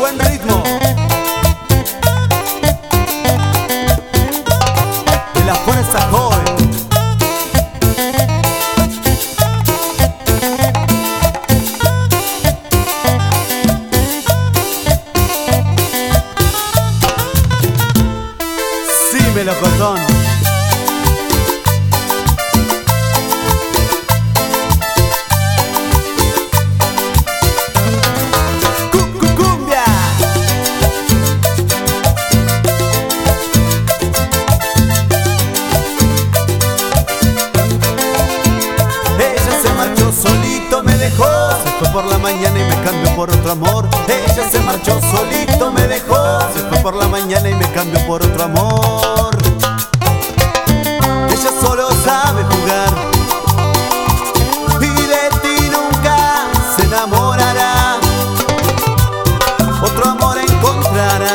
buen ritmo de la fuerza joven. Sí, melocotón. Cumbia. Ella se marchó solito, me dejó. Se fue por la mañana y me cambió por otro amor. Ella se marchó solito, me dejó. Se fue por la mañana y me cambió por otro amor. Ella solo sabe jugar y de ti nunca se enamorará. Otro amor encontrará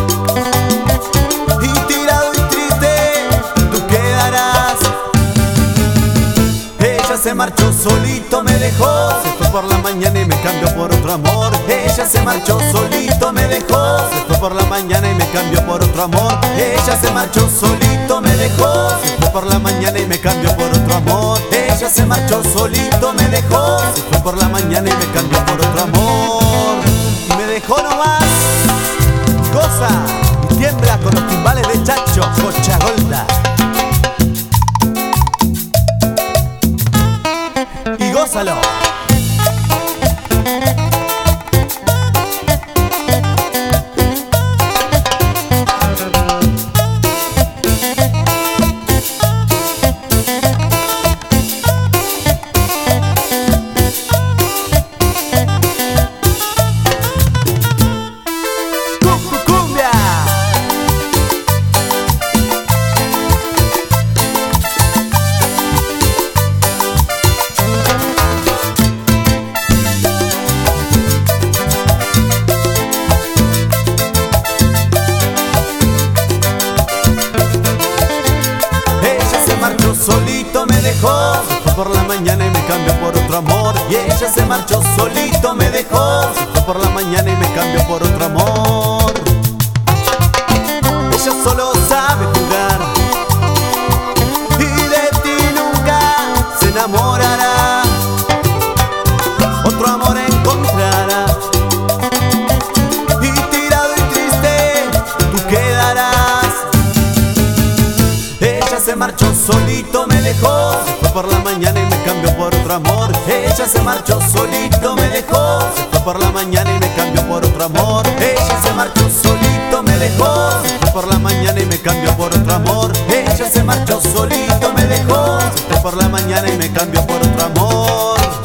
y tirado y triste tú quedarás. Ella se marchó solito, me dejó. Se fue por la mañana y me cambió por otro amor. Ella se marchó solito, me dejó. Se fue por la mañana y me cambió por otro amor. Ella se marchó solito, me dejó. Se fue por la mañana y me cambió por otro amor. Ella se marchó solito, me dejó. Se fue por la mañana y me cambió por otro amor. Y me dejó nomás. Goza y tiembla con los timbales de Chacho Cochagolda. Y gózalo. Cumbia. Solito me dejó, se fue por la mañana y me cambió por otro amor. Y ella se marchó solito, me dejó, se fue por la mañana y me cambió por otro amor. Ella solo sabe jugar y de ti nunca se enamorará. Otro amor encontrará y tirado y triste tú quedarás. Ella se marchó solito, me dejó. Se fue por la mañana y me cambió por otro amor. Ella se marchó solito, me dejó. Se fue por la mañana y me cambió por otro amor. Ella se marchó solito, me dejó. Se fue por la mañana y me cambió por otro amor. Ella se marchó solito, me dejó. Se fue por la mañana y me cambió por otro amor.